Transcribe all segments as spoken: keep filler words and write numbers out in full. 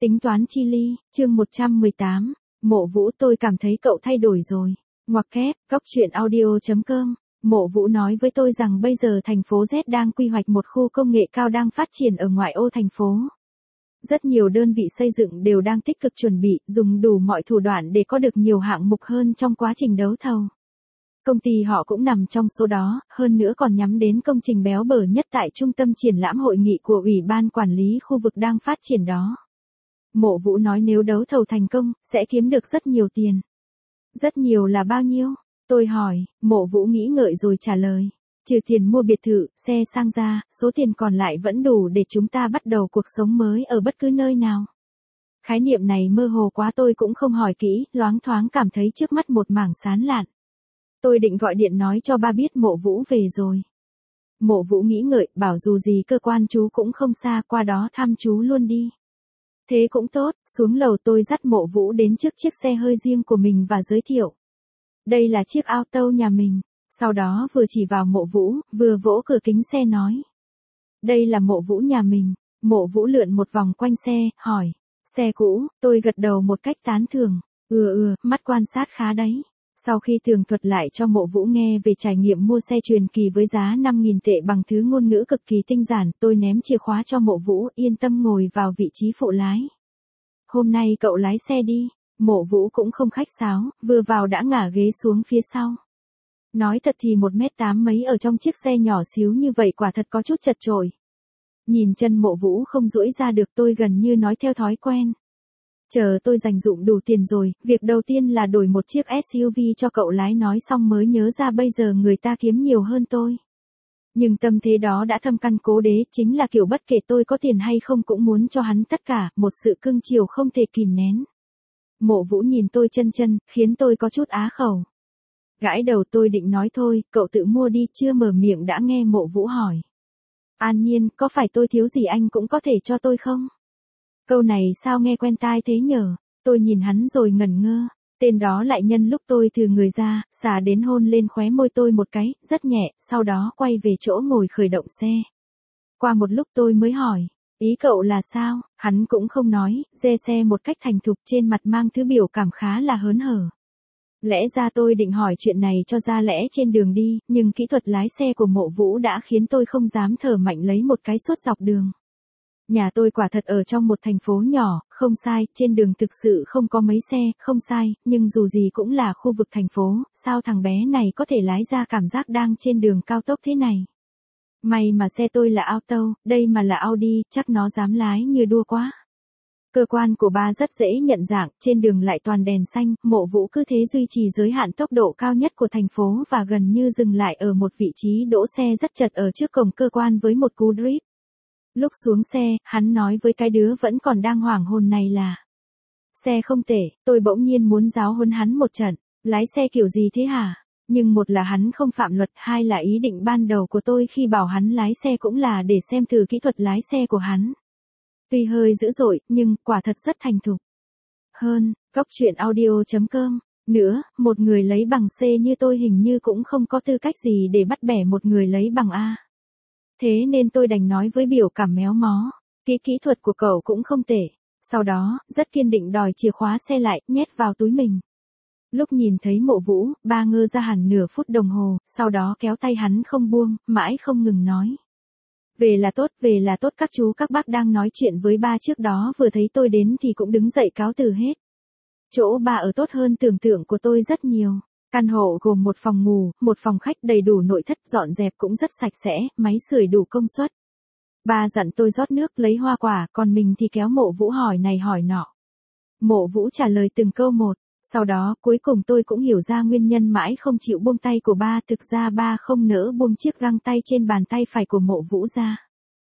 Tính toán chi ly, chương một trăm mười tám, Mộ Vũ tôi cảm thấy cậu thay đổi rồi. Ngoặc kép, góc truyện audio chấm com. Mộ Vũ nói với tôi rằng bây giờ thành phố Z đang quy hoạch một khu công nghệ cao đang phát triển ở ngoại ô thành phố. Rất nhiều đơn vị xây dựng đều đang tích cực chuẩn bị, dùng đủ mọi thủ đoạn để có được nhiều hạng mục hơn trong quá trình đấu thầu. Công ty họ cũng nằm trong số đó, hơn nữa còn nhắm đến công trình béo bở nhất tại trung tâm triển lãm hội nghị của Ủy ban Quản lý khu vực đang phát triển đó. Mộ Vũ nói nếu đấu thầu thành công, sẽ kiếm được rất nhiều tiền. Rất nhiều là bao nhiêu? Tôi hỏi, Mộ Vũ nghĩ ngợi rồi trả lời. Trừ tiền mua biệt thự, xe sang ra, số tiền còn lại vẫn đủ để chúng ta bắt đầu cuộc sống mới ở bất cứ nơi nào. Khái niệm này mơ hồ quá tôi cũng không hỏi kỹ, loáng thoáng cảm thấy trước mắt một mảng sáng lạn. Tôi định gọi điện nói cho ba biết Mộ Vũ về rồi. Mộ Vũ nghĩ ngợi, bảo dù gì cơ quan chú cũng không xa, qua đó thăm chú luôn đi. Thế cũng tốt, xuống lầu tôi dắt Mộ Vũ đến trước chiếc xe hơi riêng của mình và giới thiệu. Đây là chiếc auto nhà mình. Sau đó vừa chỉ vào Mộ Vũ, vừa vỗ cửa kính xe nói. Đây là Mộ Vũ nhà mình. Mộ Vũ lượn một vòng quanh xe, hỏi. Xe cũ, tôi gật đầu một cách tán thưởng. Ừ ừ, mắt quan sát khá đấy. Sau khi tường thuật lại cho Mộ Vũ nghe về trải nghiệm mua xe truyền kỳ với giá năm nghìn tệ bằng thứ ngôn ngữ cực kỳ tinh giản, tôi ném chìa khóa cho Mộ Vũ, yên tâm ngồi vào vị trí phụ lái. Hôm nay cậu lái xe đi. Mộ Vũ cũng không khách sáo, vừa vào đã ngả ghế xuống phía sau. Nói thật thì một mét tám mấy ở trong chiếc xe nhỏ xíu như vậy quả thật có chút chật chội. Nhìn chân Mộ Vũ không duỗi ra được, tôi gần như nói theo thói quen. Chờ tôi dành dụm đủ tiền rồi, việc đầu tiên là đổi một chiếc ét u vê cho cậu lái, nói xong mới nhớ ra bây giờ người ta kiếm nhiều hơn tôi. Nhưng tâm thế đó đã thâm căn cố đế, chính là kiểu bất kể tôi có tiền hay không cũng muốn cho hắn tất cả, một sự cưng chiều không thể kìm nén. Mộ Vũ nhìn tôi chân chân, khiến tôi có chút á khẩu. Gãi đầu tôi định nói thôi, cậu tự mua đi, chưa mở miệng đã nghe Mộ Vũ hỏi. An Nhiên, có phải tôi thiếu gì anh cũng có thể cho tôi không? Câu này sao nghe quen tai thế nhở? Tôi nhìn hắn rồi ngẩn ngơ. Tên đó lại nhân lúc tôi từ người ra, xả đến hôn lên khóe môi tôi một cái, rất nhẹ, sau đó quay về chỗ ngồi khởi động xe. Qua một lúc tôi mới hỏi, ý cậu là sao? Hắn cũng không nói, dê xe một cách thành thục, trên mặt mang thứ biểu cảm khá là hớn hở. Lẽ ra tôi định hỏi chuyện này cho ra lẽ trên đường đi, nhưng kỹ thuật lái xe của Mộ Vũ đã khiến tôi không dám thở mạnh lấy một cái suốt dọc đường. Nhà tôi quả thật ở trong một thành phố nhỏ, không sai, trên đường thực sự không có mấy xe, không sai, nhưng dù gì cũng là khu vực thành phố, sao thằng bé này có thể lái ra cảm giác đang trên đường cao tốc thế này. May mà xe tôi là auto, đây mà là Audi, chắc nó dám lái như đua quá. Cơ quan của ba rất dễ nhận dạng, trên đường lại toàn đèn xanh, Mộ Vũ cứ thế duy trì giới hạn tốc độ cao nhất của thành phố và gần như dừng lại ở một vị trí đỗ xe rất chật ở trước cổng cơ quan với một cú drift. Lúc xuống xe, hắn nói với cái đứa vẫn còn đang hoảng hồn này là xe không tệ, tôi bỗng nhiên muốn giáo huấn hắn một trận, lái xe kiểu gì thế hả? Nhưng một là hắn không phạm luật, hai là ý định ban đầu của tôi khi bảo hắn lái xe cũng là để xem thử kỹ thuật lái xe của hắn. Tuy hơi dữ dội, nhưng quả thật rất thành thục. Hơn, góc truyện audio chấm com. Nữa, một người lấy bằng C như tôi hình như cũng không có tư cách gì để bắt bẻ một người lấy bằng A. Thế nên tôi đành nói với biểu cảm méo mó, kỹ kỹ thuật của cậu cũng không tệ. Sau đó, rất kiên định đòi chìa khóa xe lại, nhét vào túi mình. Lúc nhìn thấy Mộ Vũ, ba ngơ ra hẳn nửa phút đồng hồ, sau đó kéo tay hắn không buông, mãi không ngừng nói. Về là tốt, về là tốt, các chú các bác đang nói chuyện với ba trước đó vừa thấy tôi đến thì cũng đứng dậy cáo từ hết. Chỗ ba ở tốt hơn tưởng tượng của tôi rất nhiều. Căn hộ gồm một phòng ngủ, một phòng khách, đầy đủ nội thất, dọn dẹp cũng rất sạch sẽ, máy sưởi đủ công suất. Ba dặn tôi rót nước, lấy hoa quả, còn mình thì kéo Mộ Vũ hỏi này hỏi nọ. Mộ Vũ trả lời từng câu một, sau đó cuối cùng tôi cũng hiểu ra nguyên nhân mãi không chịu buông tay của ba, thực ra ba không nỡ buông chiếc găng tay trên bàn tay phải của Mộ Vũ ra.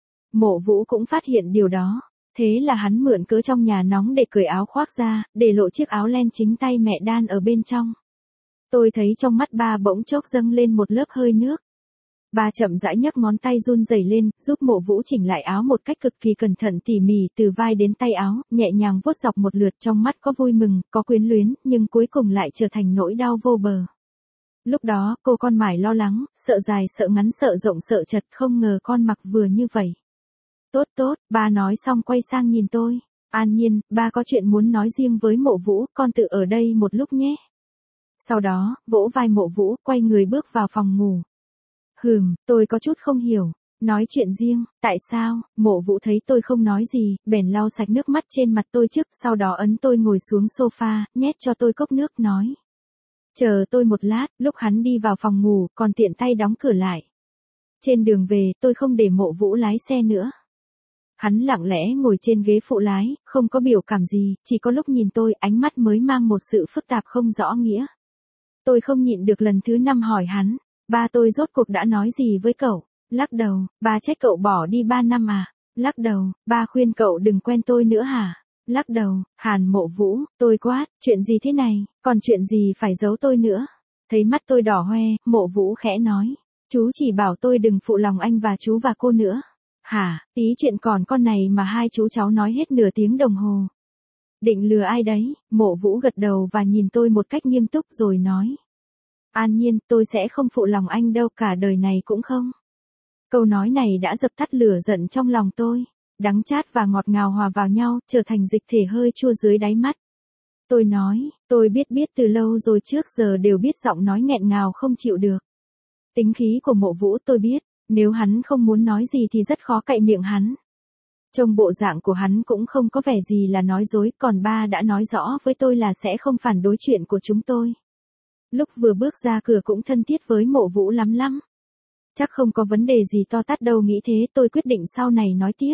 Mộ Vũ cũng phát hiện điều đó. Thế là hắn mượn cớ trong nhà nóng để cởi áo khoác ra, để lộ chiếc áo len chính tay mẹ đan ở bên trong. Tôi thấy trong mắt ba bỗng chốc dâng lên một lớp hơi nước. Ba chậm rãi nhấc ngón tay run rẩy lên, giúp Mộ Vũ chỉnh lại áo một cách cực kỳ cẩn thận tỉ mỉ từ vai đến tay áo, nhẹ nhàng vuốt dọc một lượt, trong mắt có vui mừng, có quyến luyến, nhưng cuối cùng lại trở thành nỗi đau vô bờ. Lúc đó, cô con mải lo lắng, sợ dài sợ ngắn sợ rộng sợ chật, không ngờ con mặc vừa như vậy. Tốt tốt, ba nói xong quay sang nhìn tôi. An Nhiên, ba có chuyện muốn nói riêng với Mộ Vũ, con tự ở đây một lúc nhé. Sau đó, vỗ vai Mộ Vũ, quay người bước vào phòng ngủ. Hừm, tôi có chút không hiểu. Nói chuyện riêng, tại sao? Mộ Vũ thấy tôi không nói gì, bèn lau sạch nước mắt trên mặt tôi trước, sau đó ấn tôi ngồi xuống sofa, nhét cho tôi cốc nước, nói. Chờ tôi một lát, lúc hắn đi vào phòng ngủ, còn tiện tay đóng cửa lại. Trên đường về, tôi không để Mộ Vũ lái xe nữa. Hắn lặng lẽ ngồi trên ghế phụ lái, không có biểu cảm gì, chỉ có lúc nhìn tôi, ánh mắt mới mang một sự phức tạp không rõ nghĩa. Tôi không nhịn được lần thứ năm hỏi hắn, ba tôi rốt cuộc đã nói gì với cậu? Lắc đầu, ba trách cậu bỏ đi ba năm à? Lắc đầu, ba khuyên cậu đừng quen tôi nữa hả? Lắc đầu, Hàn Mộ Vũ, tôi quát, chuyện gì thế này, còn chuyện gì phải giấu tôi nữa? Thấy mắt tôi đỏ hoe, Mộ Vũ khẽ nói, chú chỉ bảo tôi đừng phụ lòng anh và chú và cô nữa. Hả, tí chuyện còn con này mà hai chú cháu nói hết nửa tiếng đồng hồ. Định lừa ai đấy? Mộ Vũ gật đầu và nhìn tôi một cách nghiêm túc rồi nói. An Nhiên, tôi sẽ không phụ lòng anh đâu, cả đời này cũng không. Câu nói này đã dập tắt lửa giận trong lòng tôi. Đắng chát và ngọt ngào hòa vào nhau, trở thành dịch thể hơi chua dưới đáy mắt. Tôi nói, tôi biết biết từ lâu rồi, trước giờ đều biết giọng nói nghẹn ngào không chịu được. Tính khí của Mộ Vũ tôi biết, nếu hắn không muốn nói gì thì rất khó cậy miệng hắn. Trông bộ dạng của hắn cũng không có vẻ gì là nói dối, còn ba đã nói rõ với tôi là sẽ không phản đối chuyện của chúng tôi. Lúc vừa bước ra cửa cũng thân thiết với Mộ Vũ lắm lắm. Chắc không có vấn đề gì to tát đâu, nghĩ thế tôi quyết định sau này nói tiếp.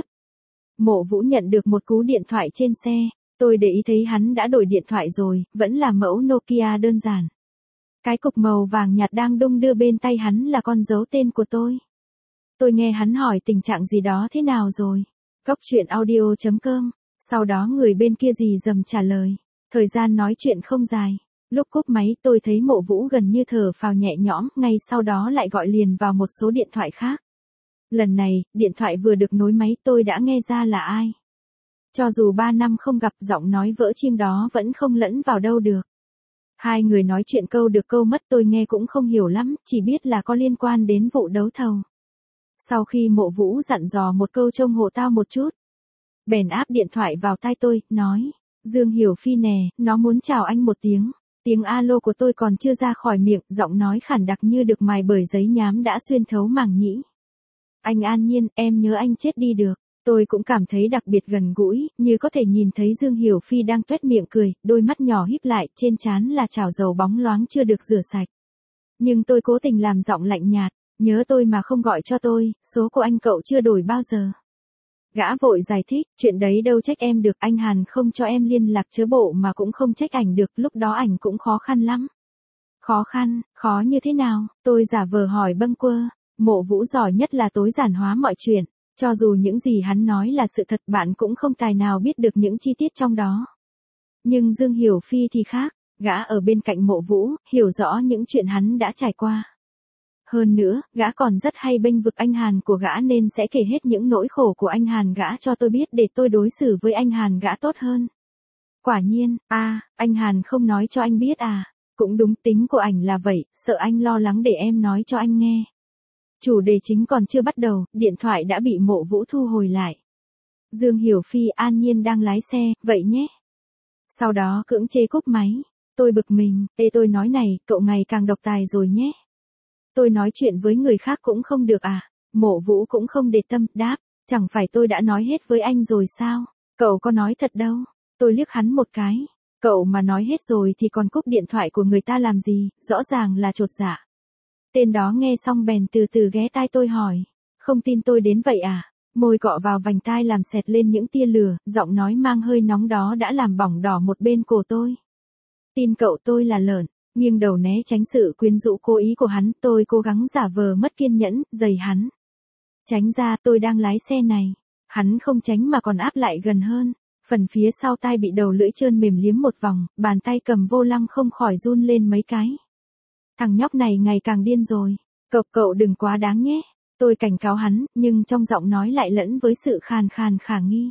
Mộ Vũ nhận được một cú điện thoại trên xe, tôi để ý thấy hắn đã đổi điện thoại rồi, vẫn là mẫu Nokia đơn giản. Cái cục màu vàng nhạt đang đung đưa bên tay hắn là con dấu tên của tôi. Tôi nghe hắn hỏi tình trạng gì đó thế nào rồi. Góc chuyện audio chấm com, sau đó người bên kia rì rầm trả lời. Thời gian nói chuyện không dài. Lúc cúp máy tôi thấy Mộ Vũ gần như thở phào nhẹ nhõm, ngay sau đó lại gọi liền vào một số điện thoại khác. Lần này, điện thoại vừa được nối máy tôi đã nghe ra là ai. Cho dù ba năm không gặp, giọng nói vỡ chiêng đó vẫn không lẫn vào đâu được. Hai người nói chuyện câu được câu mất, tôi nghe cũng không hiểu lắm, chỉ biết là có liên quan đến vụ đấu thầu. Sau khi Mộ Vũ dặn dò một câu trông hộ tao một chút, bèn áp điện thoại vào tai tôi, nói, Dương Hiểu Phi nè, nó muốn chào anh một tiếng. Tiếng alo của tôi còn chưa ra khỏi miệng, giọng nói khản đặc như được mài bởi giấy nhám đã xuyên thấu màng nhĩ. Anh An Nhiên, em nhớ anh chết đi được. Tôi cũng cảm thấy đặc biệt gần gũi, như có thể nhìn thấy Dương Hiểu Phi đang tuét miệng cười, đôi mắt nhỏ híp lại, trên trán là chảo dầu bóng loáng chưa được rửa sạch. Nhưng tôi cố tình làm giọng lạnh nhạt, nhớ tôi mà không gọi cho tôi, số của anh cậu chưa đổi bao giờ. Gã vội giải thích, chuyện đấy đâu trách em được, anh Hàn không cho em liên lạc chớ bộ mà cũng không trách ảnh được, lúc đó ảnh cũng khó khăn lắm. Khó khăn, khó như thế nào? Tôi giả vờ hỏi bâng quơ. Mộ Vũ giỏi nhất là tối giản hóa mọi chuyện, cho dù những gì hắn nói là sự thật bạn cũng không tài nào biết được những chi tiết trong đó. Nhưng Dương Hiểu Phi thì khác, gã ở bên cạnh Mộ Vũ, hiểu rõ những chuyện hắn đã trải qua. Hơn nữa, gã còn rất hay bênh vực anh Hàn của gã nên sẽ kể hết những nỗi khổ của anh Hàn gã cho tôi biết để tôi đối xử với anh Hàn gã tốt hơn. Quả nhiên, a, à, anh Hàn không nói cho anh biết à? Cũng đúng, tính của ảnh là vậy, sợ anh lo lắng để em nói cho anh nghe. Chủ đề chính còn chưa bắt đầu, điện thoại đã bị Mộ Vũ thu hồi lại. Dương Hiểu Phi, An Nhiên đang lái xe, vậy nhé. Sau đó cưỡng chế cúp máy. Tôi bực mình, ê tôi nói này, cậu ngày càng độc tài rồi nhé. Tôi nói chuyện với người khác cũng không được à? Mộ Vũ cũng không để tâm, đáp, chẳng phải tôi đã nói hết với anh rồi sao? Cậu có nói thật đâu. Tôi liếc hắn một cái. Cậu mà nói hết rồi thì còn cúp điện thoại của người ta làm gì, rõ ràng là chột dạ. Tên đó nghe xong bèn từ từ ghé tai tôi hỏi, không tin tôi đến vậy à? Môi cọ vào vành tai làm xẹt lên những tia lửa, giọng nói mang hơi nóng đó đã làm bỏng đỏ một bên cổ tôi. Tin cậu tôi là lợn. Nghiêng đầu né tránh sự quyến rũ cố ý của hắn, tôi cố gắng giả vờ mất kiên nhẫn, giày hắn. Tránh ra, tôi đang lái xe này. Hắn không tránh mà còn áp lại gần hơn. Phần phía sau tai bị đầu lưỡi trơn mềm liếm một vòng, bàn tay cầm vô lăng không khỏi run lên mấy cái. Thằng nhóc này ngày càng điên rồi. Cậu cậu đừng quá đáng nhé. Tôi cảnh cáo hắn, nhưng trong giọng nói lại lẫn với sự khàn khàn khả nghi.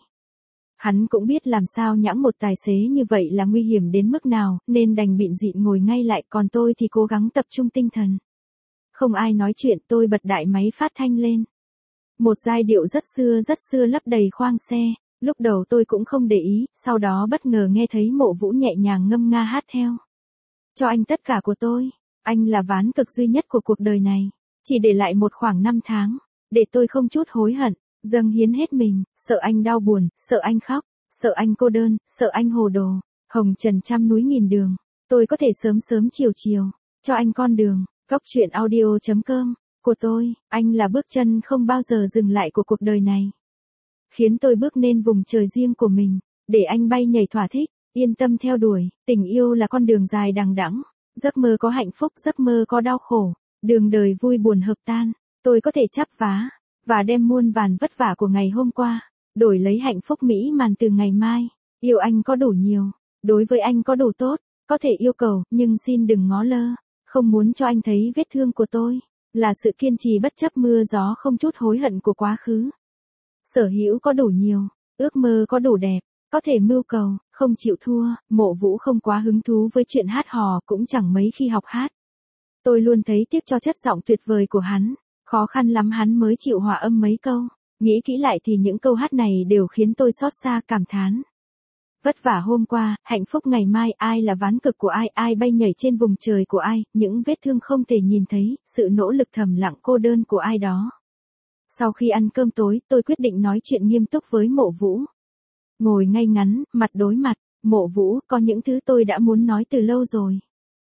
Hắn cũng biết làm sao nhãng một tài xế như vậy là nguy hiểm đến mức nào, nên đành bịn dịn ngồi ngay lại, còn tôi thì cố gắng tập trung tinh thần. Không ai nói chuyện, tôi bật đại máy phát thanh lên. Một giai điệu rất xưa rất xưa lấp đầy khoang xe, Lúc đầu tôi cũng không để ý, sau đó bất ngờ nghe thấy Mộ Vũ nhẹ nhàng ngâm nga hát theo. Cho anh tất cả của tôi, anh là ván cực duy nhất của cuộc đời này, chỉ để lại một khoảng năm tháng, để tôi không chút hối hận, dâng hiến hết mình, sợ anh đau buồn, sợ anh khóc, sợ anh cô đơn, sợ anh hồ đồ, hồng trần trăm núi nghìn đường, tôi có thể sớm sớm chiều chiều, cho anh con đường. Góc truyện audio chấm com, của tôi, anh là bước chân không bao giờ dừng lại của cuộc đời này. Khiến tôi bước lên vùng trời riêng của mình, để anh bay nhảy thỏa thích, yên tâm theo đuổi, tình yêu là con đường dài đằng đẵng, giấc mơ có hạnh phúc, giấc mơ có đau khổ, đường đời vui buồn hợp tan, tôi có thể chắp vá, và đem muôn vàn vất vả của ngày hôm qua, đổi lấy hạnh phúc mỹ mãn từ ngày mai. Yêu anh có đủ nhiều, đối với anh có đủ tốt, có thể yêu cầu, nhưng xin đừng ngó lơ, không muốn cho anh thấy vết thương của tôi, là sự kiên trì bất chấp mưa gió không chút hối hận của quá khứ. Sở hữu có đủ nhiều, ước mơ có đủ đẹp, có thể mưu cầu, không chịu thua. Mộ Vũ không quá hứng thú với chuyện hát hò, cũng chẳng mấy khi học hát. Tôi luôn thấy tiếc cho chất giọng tuyệt vời của hắn, khó khăn lắm hắn mới chịu hòa âm mấy câu, nghĩ kỹ lại thì những câu hát này đều khiến tôi xót xa cảm thán. Vất vả hôm qua, hạnh phúc ngày mai, ai là ván cực của ai, ai bay nhảy trên vùng trời của ai, những vết thương không thể nhìn thấy, sự nỗ lực thầm lặng cô đơn của ai đó. Sau khi ăn cơm tối, tôi quyết định nói chuyện nghiêm túc với Mộ Vũ. Ngồi ngay ngắn, mặt đối mặt, Mộ Vũ, có những thứ tôi đã muốn nói từ lâu rồi.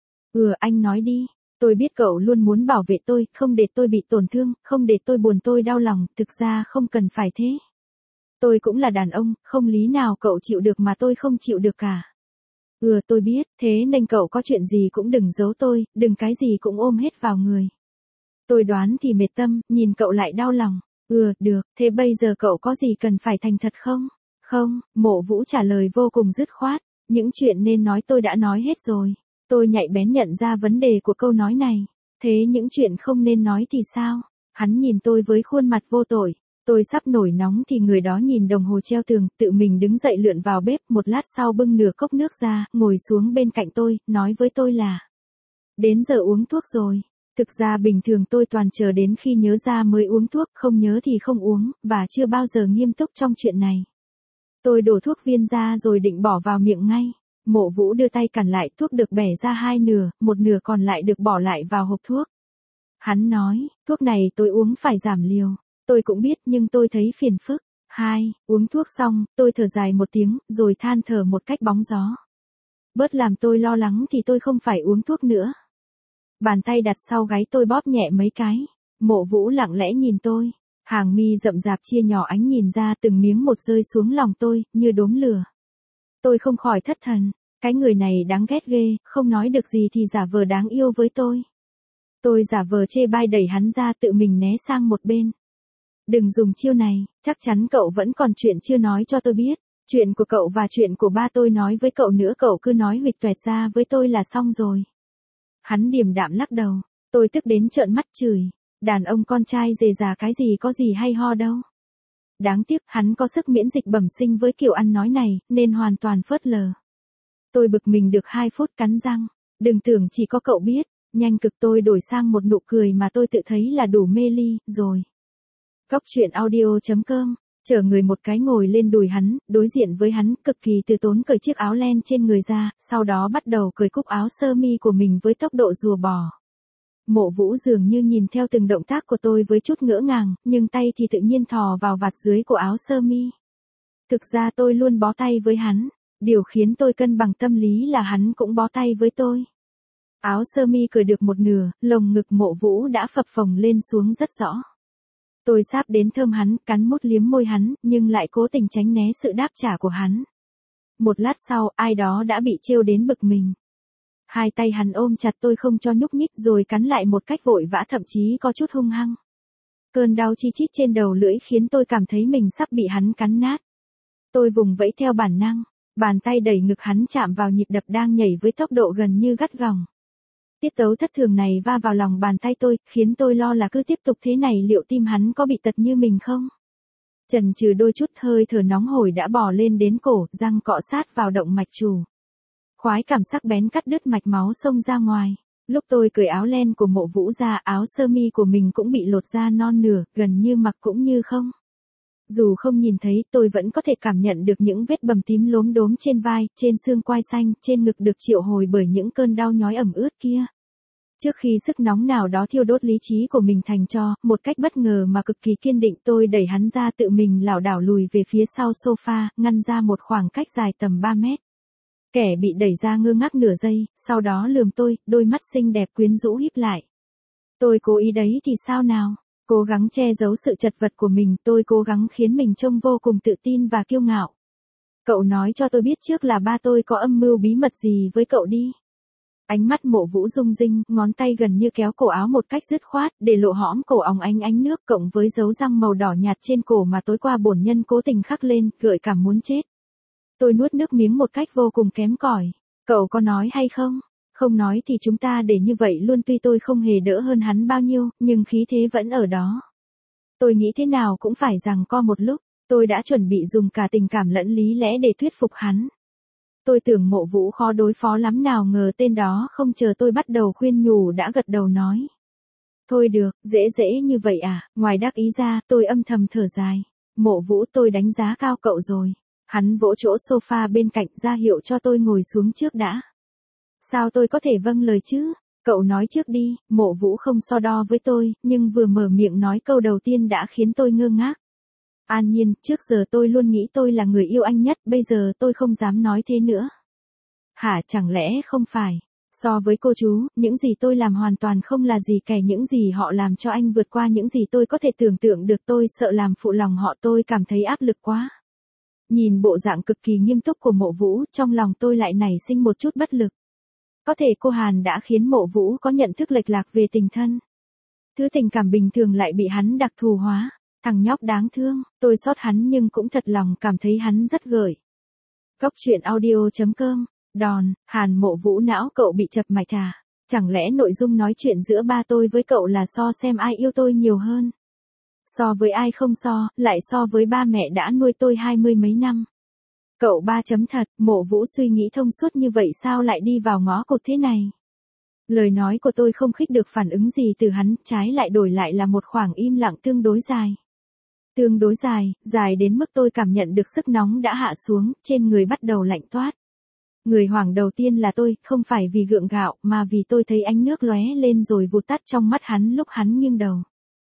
Ừ, anh nói đi. Tôi biết cậu luôn muốn bảo vệ tôi, không để tôi bị tổn thương, không để tôi buồn tôi đau lòng, thực ra không cần phải thế. Tôi cũng là đàn ông, không lý nào cậu chịu được mà tôi không chịu được cả. Ừ, tôi biết, thế nên cậu có chuyện gì cũng đừng giấu tôi, đừng cái gì cũng ôm hết vào người. Tôi đoán thì mệt tâm, nhìn cậu lại đau lòng. Ừ, được, thế bây giờ cậu có gì cần phải thành thật không? Không, Mộ Vũ trả lời vô cùng dứt khoát, những chuyện nên nói tôi đã nói hết rồi. Tôi nhạy bén nhận ra vấn đề của câu nói này. Thế những chuyện không nên nói thì sao? Hắn nhìn tôi với khuôn mặt vô tội. Tôi sắp nổi nóng thì người đó nhìn đồng hồ treo tường, tự mình đứng dậy lượn vào bếp, một lát sau bưng nửa cốc nước ra, ngồi xuống bên cạnh tôi, nói với tôi là: đến giờ uống thuốc rồi. Thực ra bình thường tôi toàn chờ đến khi nhớ ra mới uống thuốc, không nhớ thì không uống, và chưa bao giờ nghiêm túc trong chuyện này. Tôi đổ thuốc viên ra rồi định bỏ vào miệng ngay. Mộ Vũ đưa tay cản lại, thuốc được bẻ ra hai nửa, một nửa còn lại được bỏ lại vào hộp thuốc. Hắn nói, thuốc này tôi uống phải giảm liều. Tôi cũng biết nhưng tôi thấy phiền phức. Hai, uống thuốc xong, tôi thở dài một tiếng, rồi than thở một cách bóng gió. Bớt làm tôi lo lắng thì tôi không phải uống thuốc nữa. Bàn tay đặt sau gáy tôi bóp nhẹ mấy cái. Mộ Vũ lặng lẽ nhìn tôi. Hàng mi rậm rạp chia nhỏ ánh nhìn ra, từng miếng một rơi xuống lòng tôi, như đốm lửa. Tôi không khỏi thất thần. Cái người này đáng ghét ghê, không nói được gì thì giả vờ đáng yêu với tôi. Tôi giả vờ chê bai đẩy hắn ra, tự mình né sang một bên. Đừng dùng chiêu này, chắc chắn cậu vẫn còn chuyện chưa nói cho tôi biết. Chuyện của cậu và chuyện của ba tôi nói với cậu nữa, cậu cứ nói huỵch toẹt ra với tôi là xong rồi. Hắn điềm đạm lắc đầu. Tôi tức đến trợn mắt chửi. Đàn ông con trai dề già cái gì có gì hay ho đâu. Đáng tiếc hắn có sức miễn dịch bẩm sinh với kiểu ăn nói này, nên hoàn toàn phớt lờ. Tôi bực mình được hai phút cắn răng. Đừng tưởng chỉ có cậu biết. Nhanh cực tôi đổi sang một nụ cười mà tôi tự thấy là đủ mê ly, rồi. Góc truyện audio chấm com, chở người một cái ngồi lên đùi hắn, đối diện với hắn, cực kỳ từ tốn cởi chiếc áo len trên người ra, sau đó bắt đầu cởi cúc áo sơ mi của mình với tốc độ rùa bò. Mộ Vũ dường như nhìn theo từng động tác của tôi với chút ngỡ ngàng, nhưng tay thì tự nhiên thò vào vạt dưới của áo sơ mi. Thực ra tôi luôn bó tay với hắn, điều khiến tôi cân bằng tâm lý là hắn cũng bó tay với tôi. Áo sơ mi cởi được một nửa, lồng ngực Mộ Vũ đã phập phồng lên xuống rất rõ. Tôi sáp đến thơm hắn, cắn mút liếm môi hắn, nhưng lại cố tình tránh né sự đáp trả của hắn. Một lát sau, ai đó đã bị trêu đến bực mình. Hai tay hắn ôm chặt tôi không cho nhúc nhích, rồi cắn lại một cách vội vã, thậm chí có chút hung hăng. Cơn đau chi chít trên đầu lưỡi khiến tôi cảm thấy mình sắp bị hắn cắn nát. Tôi vùng vẫy theo bản năng, bàn tay đẩy ngực hắn chạm vào nhịp đập đang nhảy với tốc độ gần như gắt gỏng. Tiết tấu thất thường này va vào lòng bàn tay tôi, khiến tôi lo là cứ tiếp tục thế này liệu tim hắn có bị tật như mình không? Chần chừ đôi chút, hơi thở nóng hổi đã bò lên đến cổ, răng cọ sát vào động mạch chủ. Khoái cảm sắc bén cắt đứt mạch máu xông ra ngoài. Lúc tôi cởi áo len của Mộ Vũ ra, áo sơ mi của mình cũng bị lột ra non nửa, gần như mặc cũng như không. Dù không nhìn thấy, tôi vẫn có thể cảm nhận được những vết bầm tím lốm đốm trên vai, trên xương quai xanh, trên ngực được triệu hồi bởi những cơn đau nhói ẩm ướt kia. Trước khi sức nóng nào đó thiêu đốt lý trí của mình thành tro, một cách bất ngờ mà cực kỳ kiên định tôi đẩy hắn ra tự mình lảo đảo lùi về phía sau sofa, ngăn ra một khoảng cách dài tầm ba mét. Kẻ bị đẩy ra ngơ ngác nửa giây, sau đó lườm tôi, đôi mắt xinh đẹp quyến rũ híp lại. Tôi cố ý đấy thì sao nào? Cố gắng che giấu sự chật vật của mình, tôi cố gắng khiến mình trông vô cùng tự tin và kiêu ngạo. Cậu nói cho tôi biết trước là ba tôi có âm mưu bí mật gì với cậu đi. Ánh mắt Mộ Vũ rung rinh, ngón tay gần như kéo cổ áo một cách dứt khoát, để lộ hõm cổ óng ánh ánh nước cộng với dấu răng màu đỏ nhạt trên cổ mà tối qua bổn nhân cố tình khắc lên, gợi cảm muốn chết. Tôi nuốt nước miếng một cách vô cùng kém cỏi. Cậu có nói hay không? Không nói thì chúng ta để như vậy luôn, tuy tôi không hề đỡ hơn hắn bao nhiêu, nhưng khí thế vẫn ở đó. Tôi nghĩ thế nào cũng phải giằng co một lúc, tôi đã chuẩn bị dùng cả tình cảm lẫn lý lẽ để thuyết phục hắn. Tôi tưởng Mộ Vũ khó đối phó lắm, nào ngờ tên đó không chờ tôi bắt đầu khuyên nhủ đã gật đầu nói. Thôi được, dễ dễ như vậy à, ngoài đắc ý ra, tôi âm thầm thở dài. Mộ Vũ, tôi đánh giá cao cậu rồi. Hắn vỗ chỗ sofa bên cạnh ra hiệu cho tôi ngồi xuống trước đã. Sao tôi có thể vâng lời chứ? Cậu nói trước đi. Mộ Vũ không so đo với tôi, nhưng vừa mở miệng nói câu đầu tiên đã khiến tôi ngơ ngác. An Nhiên, trước giờ tôi luôn nghĩ tôi là người yêu anh nhất, bây giờ tôi không dám nói thế nữa. Hả, chẳng lẽ không phải? So với cô chú, những gì tôi làm hoàn toàn không là gì kể, những gì họ làm cho anh vượt qua những gì tôi có thể tưởng tượng được, tôi sợ làm phụ lòng họ, tôi cảm thấy áp lực quá. Nhìn bộ dạng cực kỳ nghiêm túc của Mộ Vũ, trong lòng tôi lại nảy sinh một chút bất lực. Có thể cô Hàn đã khiến Mộ Vũ có nhận thức lệch lạc về tình thân. Thứ tình cảm bình thường lại bị hắn đặc thù hóa. Thằng nhóc đáng thương, tôi xót hắn nhưng cũng thật lòng cảm thấy hắn rất gợi. Góc truyện audio chấm com, đòn, Hàn Mộ Vũ não cậu bị chập mạch à? Chẳng lẽ nội dung nói chuyện giữa ba tôi với cậu là so xem ai yêu tôi nhiều hơn? So với ai không so, lại so với ba mẹ đã nuôi tôi hai mươi mấy năm. Cậu ba chấm thật, Mộ Vũ suy nghĩ thông suốt như vậy sao lại đi vào ngõ cụt thế này? Lời nói của tôi không khích được phản ứng gì từ hắn, trái lại đổi lại là một khoảng im lặng tương đối dài. Tương đối dài, dài đến mức tôi cảm nhận được sức nóng đã hạ xuống, trên người bắt đầu lạnh toát. Người hoảng đầu tiên là tôi, không phải vì gượng gạo, mà vì tôi thấy ánh nước lóe lên rồi vụt tắt trong mắt hắn lúc hắn nghiêng đầu.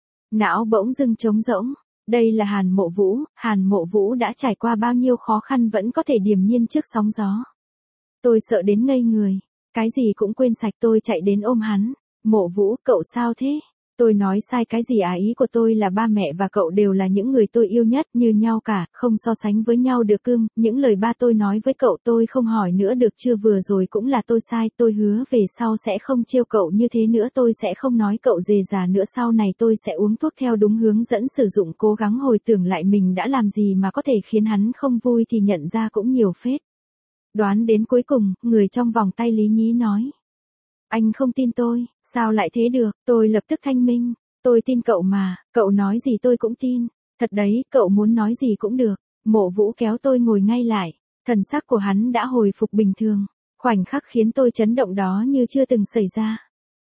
Não bỗng dưng trống rỗng. Đây là Hàn Mộ Vũ, Hàn Mộ Vũ đã trải qua bao nhiêu khó khăn vẫn có thể điềm nhiên trước sóng gió. Tôi sợ đến ngây người. Cái gì cũng quên sạch, tôi chạy đến ôm hắn. Mộ Vũ, cậu sao thế? Tôi nói sai cái gì à? Ý của tôi là ba mẹ và cậu đều là những người tôi yêu nhất, như nhau cả, không so sánh với nhau được cưng. Những lời ba tôi nói với cậu tôi không hỏi nữa được chưa? Vừa rồi cũng là tôi sai, tôi hứa về sau sẽ không trêu cậu như thế nữa, tôi sẽ không nói cậu dề già nữa, sau này tôi sẽ uống thuốc theo đúng hướng dẫn sử dụng, cố gắng hồi tưởng lại mình đã làm gì mà có thể khiến hắn không vui thì nhận ra cũng nhiều phết. Đoán đến cuối cùng, người trong vòng tay Lý Nhí nói. Anh không tin tôi, sao lại thế được? Tôi lập tức thanh minh. Tôi tin cậu mà, cậu nói gì tôi cũng tin. Thật đấy, cậu muốn nói gì cũng được. Mộ Vũ kéo tôi ngồi ngay lại. Thần sắc của hắn đã hồi phục bình thường. Khoảnh khắc khiến tôi chấn động đó như chưa từng xảy ra.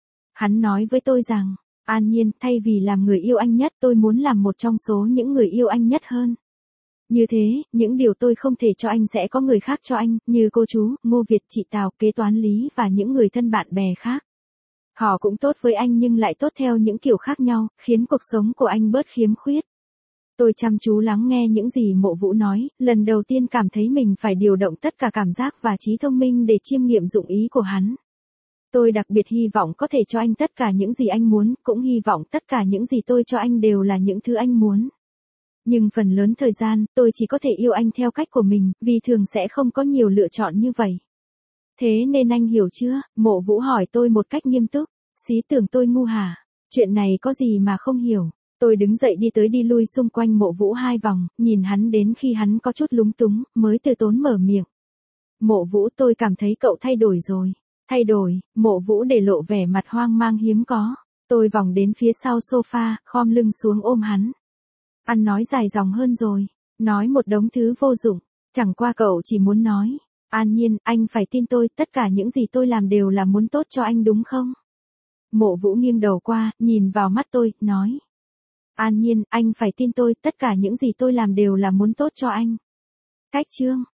Hắn nói với tôi rằng, An Nhiên, thay vì làm người yêu anh nhất, tôi muốn làm một trong số những người yêu anh nhất hơn. Như thế, những điều tôi không thể cho anh sẽ có người khác cho anh, như cô chú, Ngô Việt, chị Tào, kế toán Lý và những người thân bạn bè khác. Họ cũng tốt với anh nhưng lại tốt theo những kiểu khác nhau, khiến cuộc sống của anh bớt khiếm khuyết. Tôi chăm chú lắng nghe những gì Mộ Vũ nói, lần đầu tiên cảm thấy mình phải điều động tất cả cảm giác và trí thông minh để chiêm nghiệm dụng ý của hắn. Tôi đặc biệt hy vọng có thể cho anh tất cả những gì anh muốn, cũng hy vọng tất cả những gì tôi cho anh đều là những thứ anh muốn. Nhưng phần lớn thời gian, tôi chỉ có thể yêu anh theo cách của mình, vì thường sẽ không có nhiều lựa chọn như vậy. Thế nên anh hiểu chưa? Mộ Vũ hỏi tôi một cách nghiêm túc. Xí tưởng tôi ngu hả? Chuyện này có gì mà không hiểu? Tôi đứng dậy đi tới đi lui xung quanh Mộ Vũ hai vòng, nhìn hắn đến khi hắn có chút lúng túng, mới từ tốn mở miệng. Mộ Vũ, tôi cảm thấy cậu thay đổi rồi. Thay đổi? Mộ Vũ để lộ vẻ mặt hoang mang hiếm có. Tôi vòng đến phía sau sofa, khom lưng xuống ôm hắn. Anh nói dài dòng hơn rồi. Nói một đống thứ vô dụng. Chẳng qua cậu chỉ muốn nói. An Nhiên, anh phải tin tôi, tất cả những gì tôi làm đều là muốn tốt cho anh đúng không? Mộ Vũ nghiêng đầu qua, nhìn vào mắt tôi, nói. An Nhiên, anh phải tin tôi, tất cả những gì tôi làm đều là muốn tốt cho anh. Cách chương